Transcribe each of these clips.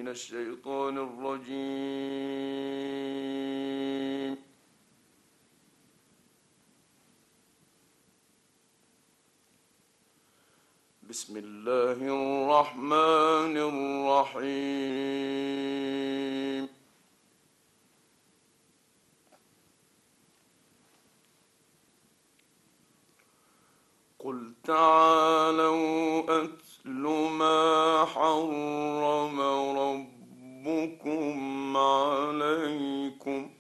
الشيطان الرجيم. بسم الله الرحمن الرحيم. قل تعالوا أتل ما حرم ربكم عليكم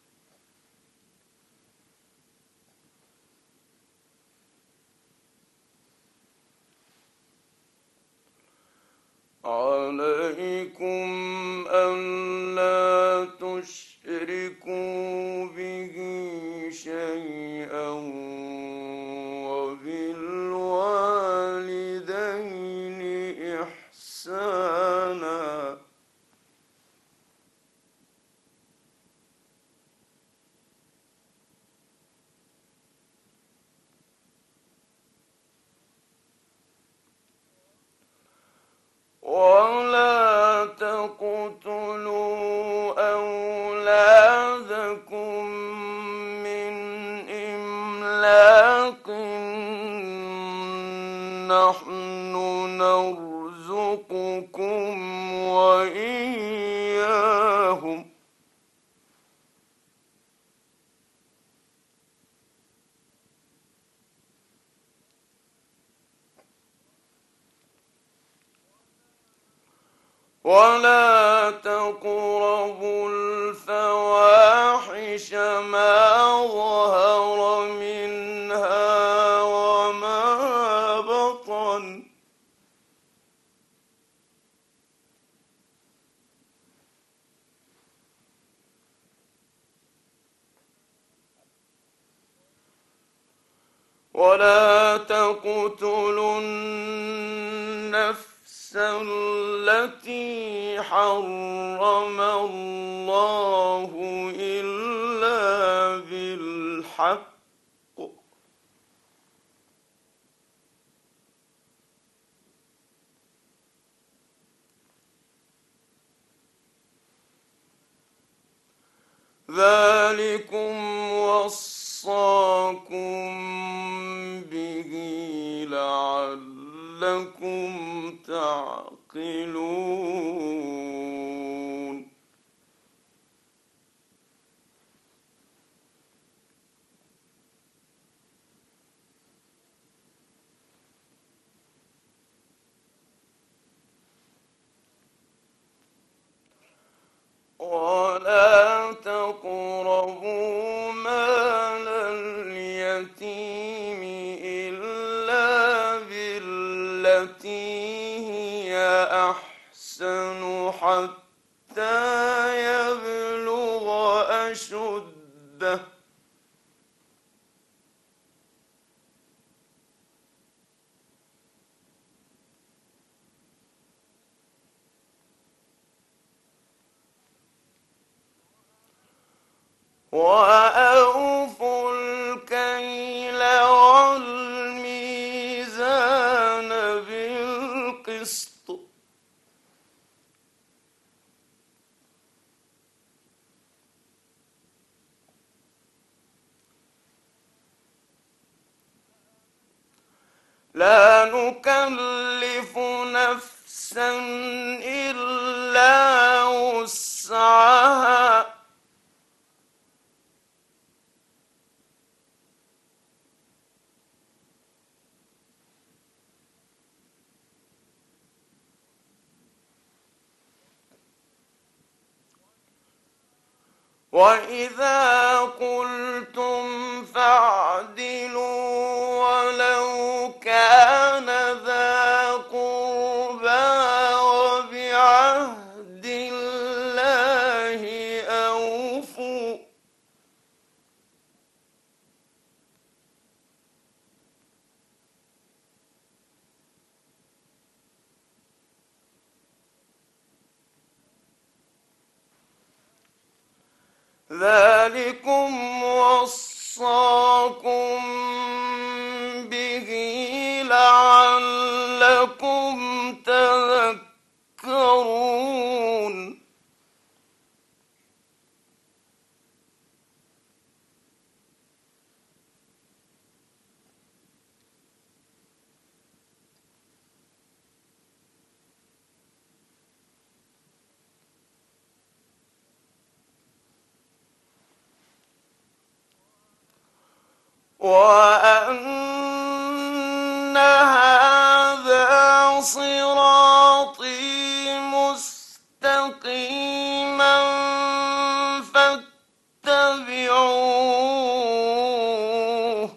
ألا تشركوا به شيئا وبالوالدين إحسانا ولا تقتلوا أولادكم من إملاق نحن نرزقكم وإياهم ولا تقربوا الفواحش ما ظهر منها وما بطن ولا تقتلوا النفس التي حرم الله إلا بالحق ذلكم وصاكم به لعلكم تعقلون ولا تقربوا مال اليتيم إلا بالتي هي أحسن حتى يبلغ أشده وأوفوا الكيل والميزان بالقسط لا نكلف نفسا إلا وسعها وإذا قلتم فاعدلوا ولو كان ذا قربى وبعهد الله أوفوا ذلكم وصاكم به لعلكم تذكرون وأن هذا صراطي مستقيما فاتبعوه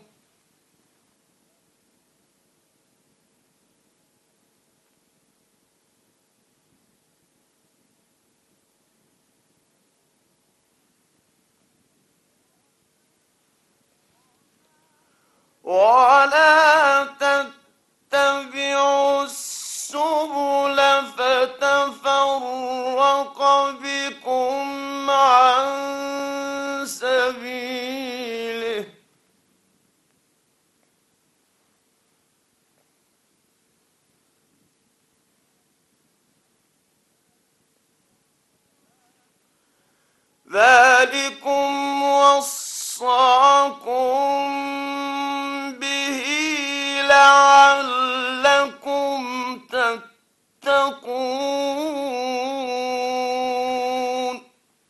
ولا تتبعوا السبل فتفرق بكم عن سبيله ذلكم وصاكم به لعلكم تتقون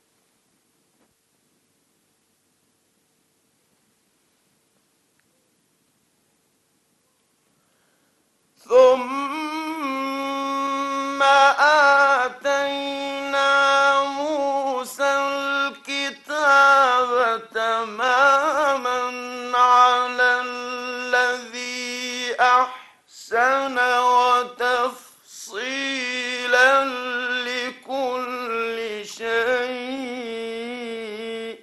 ثم آتينا موسى الكتاب تماما على الذي أحسن وتفصيلا لكل شيء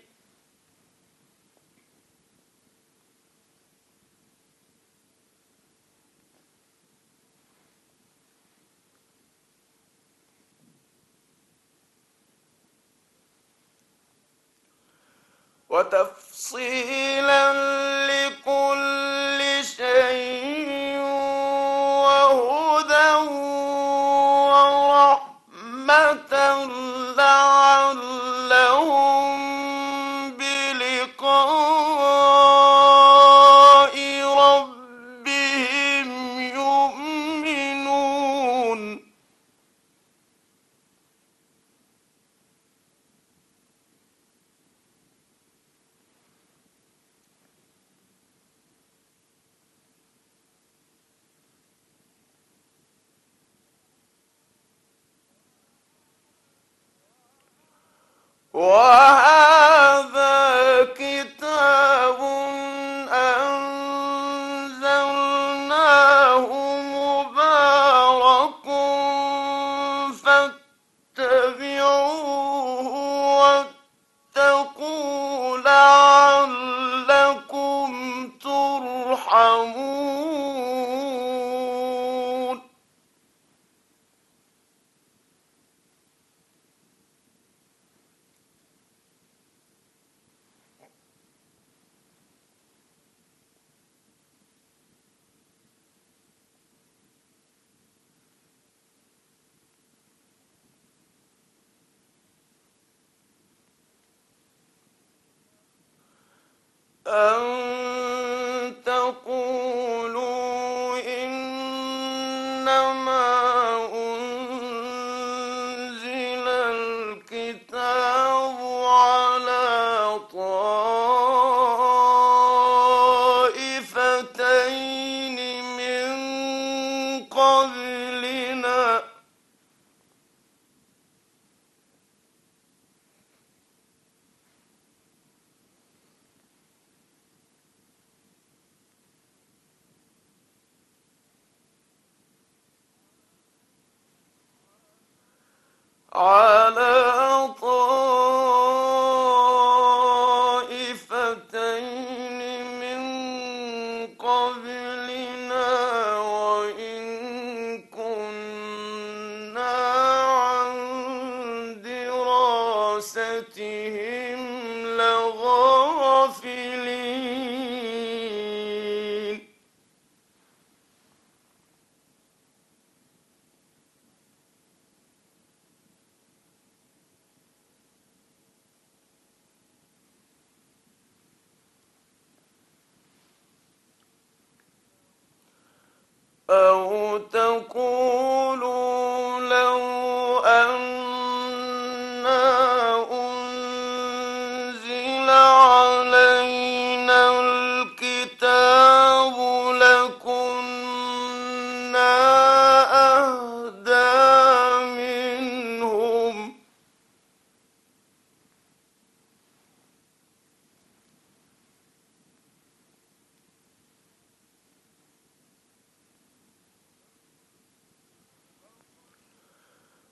وهدى ورحمة لعلهم بلقاء ربهم يؤمنون وهذا كتاب أنزلناه مبارك فاتبعوه واتقوا لعلكم ترحمون أن تقولوا إنما أنزل الكتاب على طائفتين من قبلنا وإن كنا عن دراستهم لغافلين أو تقولوا لو أنا أنزل علينا الكتاب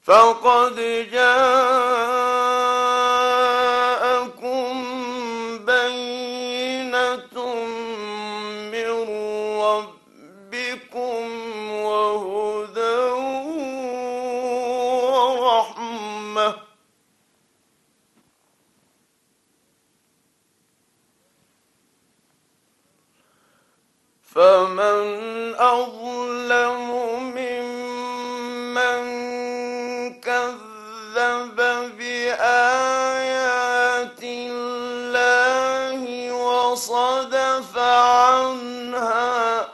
فقد جاءكم بينة من ربكم وهدى ورحمة. فمن أظلم ممن كذب بآيات الله وصدف عنها.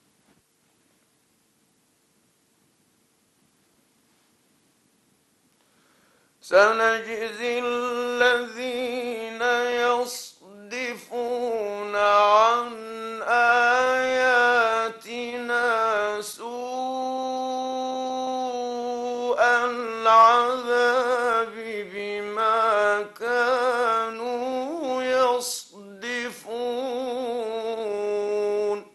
سنجزي الذين يصدفون عن آياتنا سوء العذاب بما كانوا يصدفون.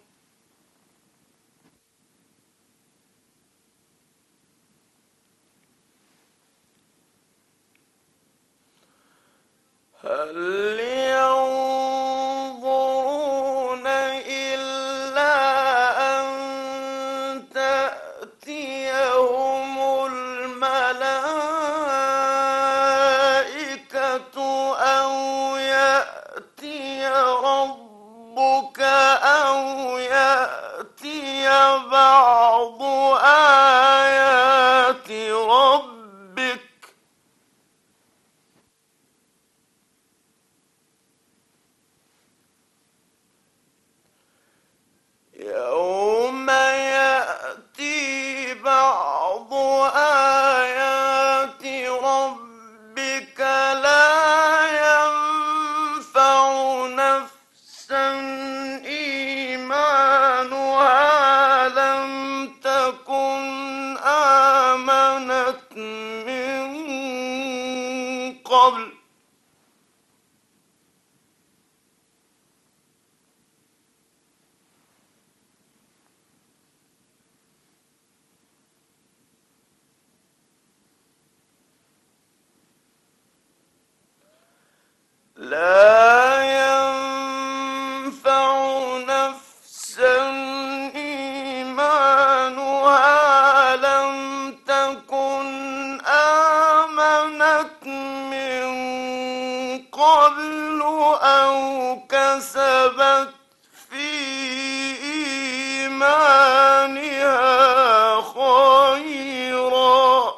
هل ينظرون إلا أن تأتيهم الملائكة أو يأتي ربك أو يأتي بعض آيات ربك يوم يأتي بعض آيات ربك لا ينفع نفسا إيمانها لم تكن آمنت من قبل لا ينفع نفسا إيمانها لم تكن آمنت من قبل أو كسبت في إيمانها خيرا.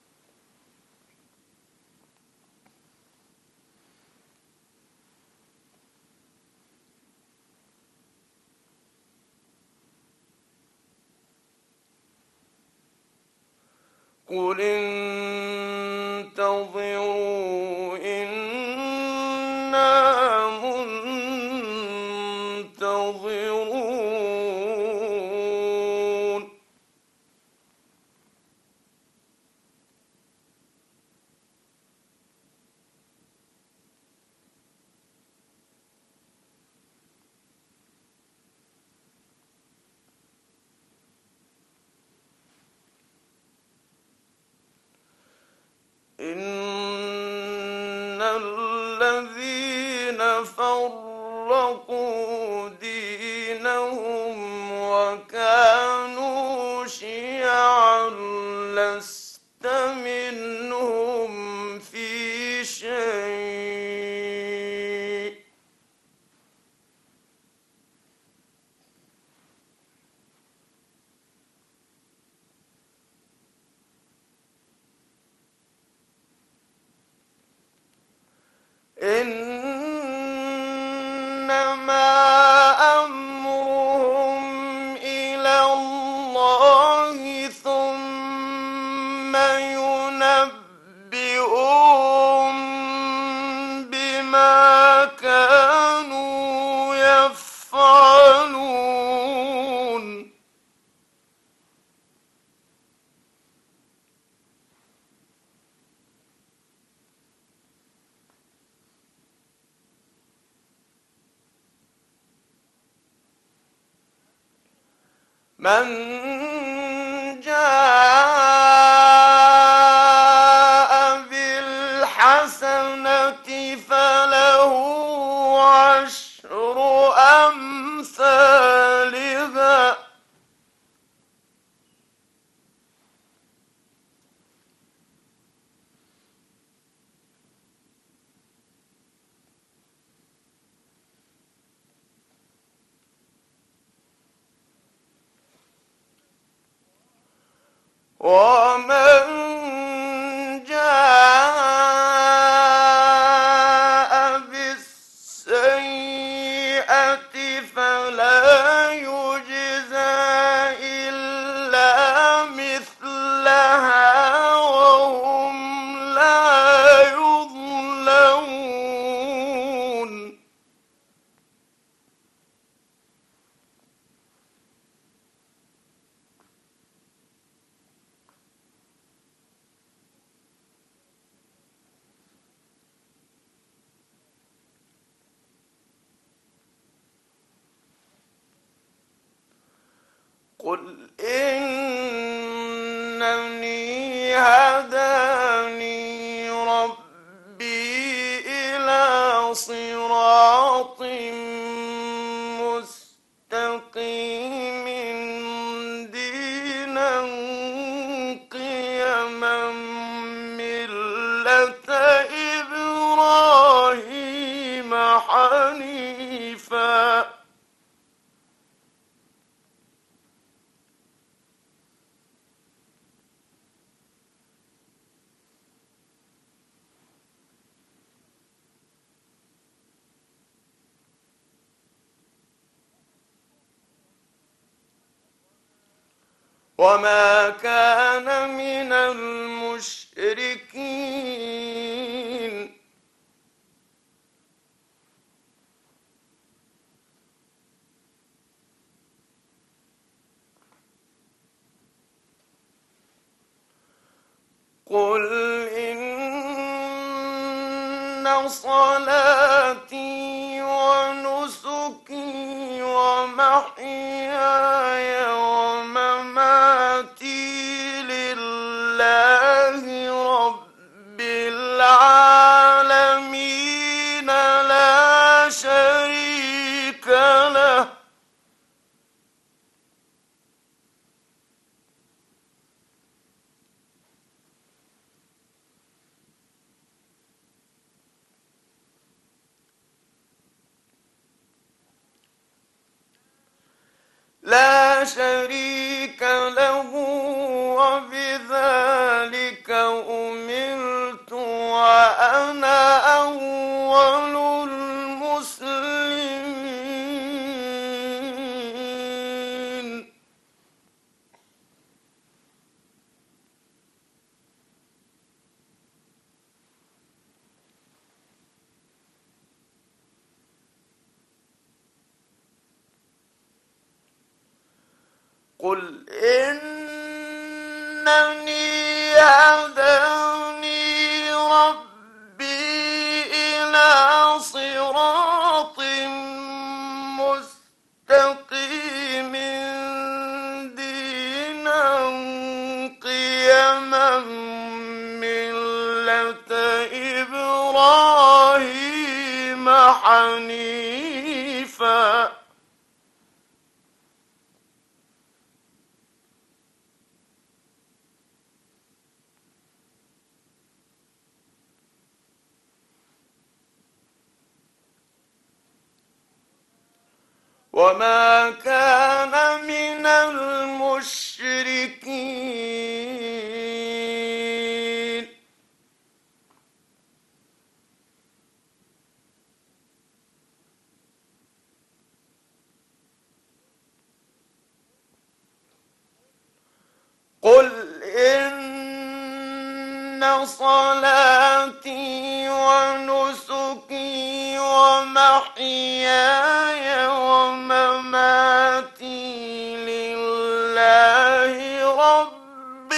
قل انتظروا إنا منتظرون. إن الذين فرقوا دينهم وكانوا شيعا لست منهم في شيء إنما أمرهم إلى الله ثم ينبئهم بما كانوا يفعلون. من جاء ومن جاء بالسيئة فلا يجزى إلا مثلها وهم لا يظلمون. قل إنني هداني ربي إلى صراط مستقيم دينا قيما ملة إبراهيم حنيفا وما كان من المشركين. قل إن صلاتي ونسكي ومحياي ومماتي لله رب العالمين لا شريك له وبذلك أمرت وأنا أول المسلمين. قل إنني هداني ربي إلى صراط مستقيم دينا قيما ملة إبراهيم حنيفا وما كان من المشركين. قل إن صلاتي ونسكي ومحياي ومماتي لله رب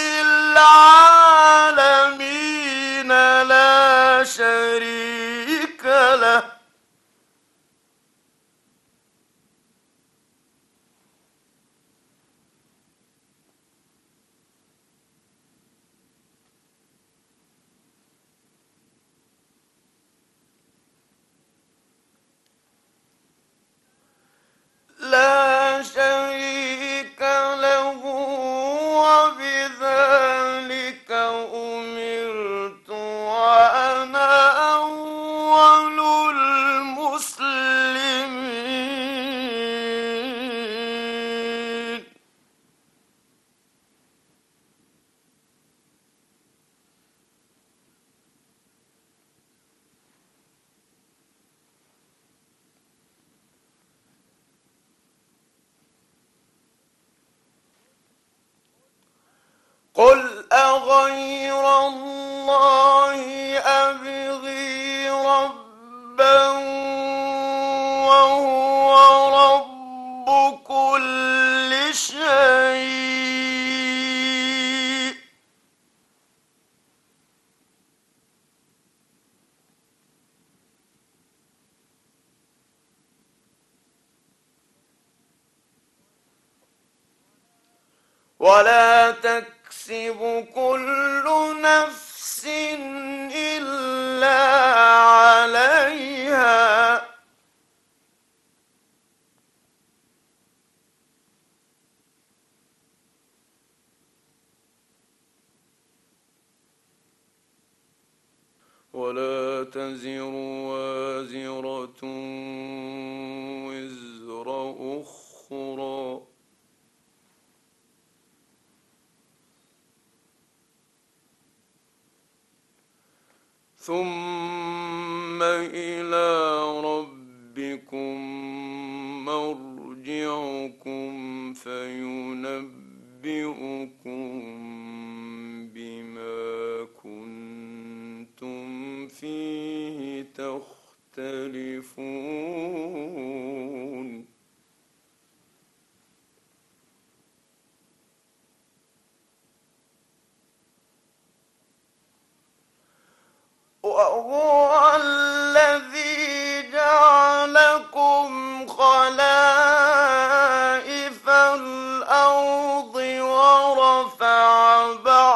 العالمين لا شريك له وبذلك قل أغير الله أبغي ربا وهو رب كل شيء ولا تكسب كل نفس إلا عليها ولا تزر وازرة وزر أخرى ثم إلى ربكم مرجعكم فينبئكم بما كنتم فيه تختلفون وهو الذي جعلكم خلائف الأرض ورفع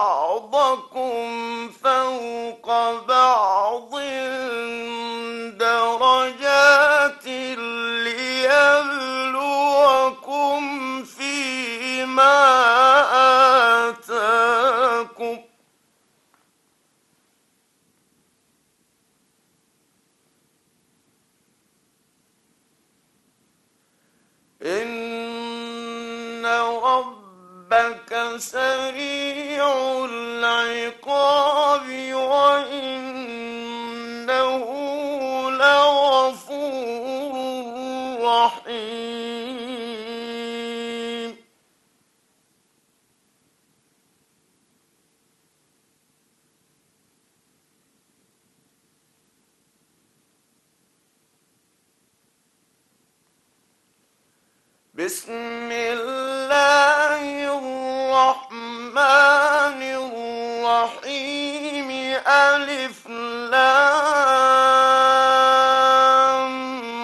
بعضكم فوق بعض درجات ليبلوكم فيما آتاكم إن ربك سريع العقاب وإنه لغفور رحيم بسم الله الرحمن الرحيم ألف لام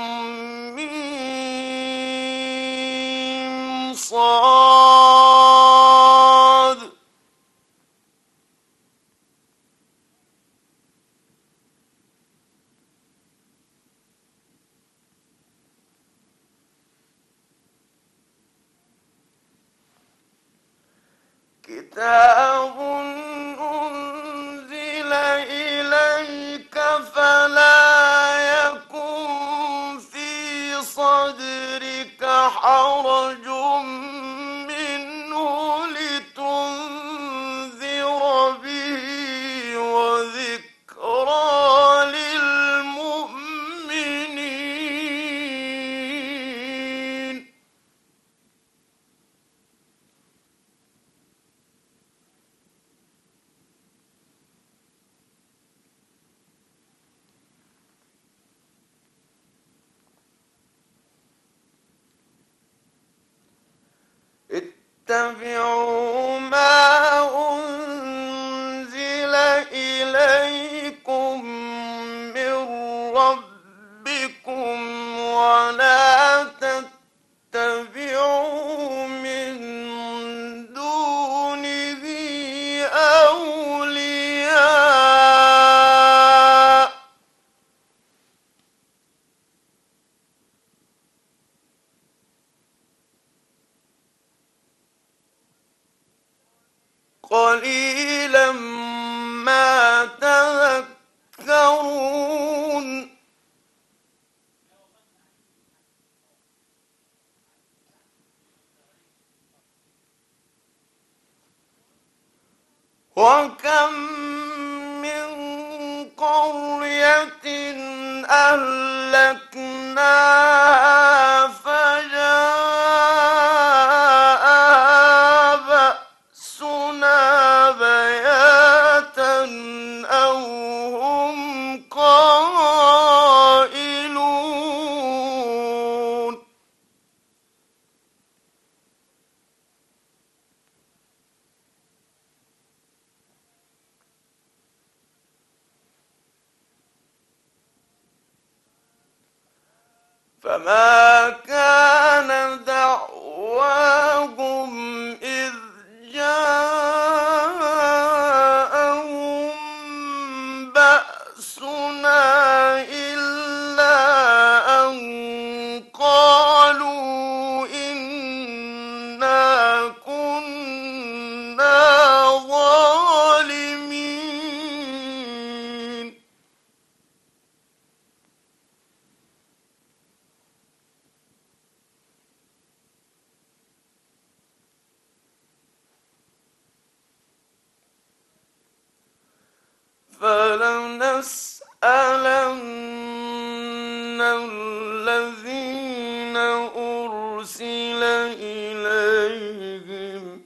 ميم صاد كتاب أنزل إليك فلا يكن في صدرك حرج منه لتنذر به وذكرى للمؤمنين اتبعوا ما أنزل إليكم من ربكم ولا تتبعوا من دونه أولياء قليلا ما تذكرون وكم من قرية أهلكناها فجاءها بأسنا فما كان دعواهم إذ جاءهم بأسنا إلا أن قالوا إنا كنا ظالمين فلنسألن الذين أرسل إليهم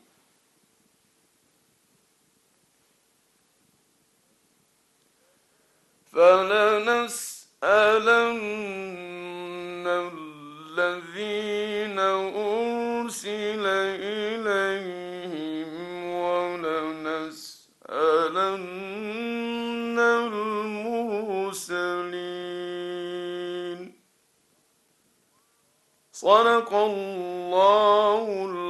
ولنسألن المرسلين. صدق الله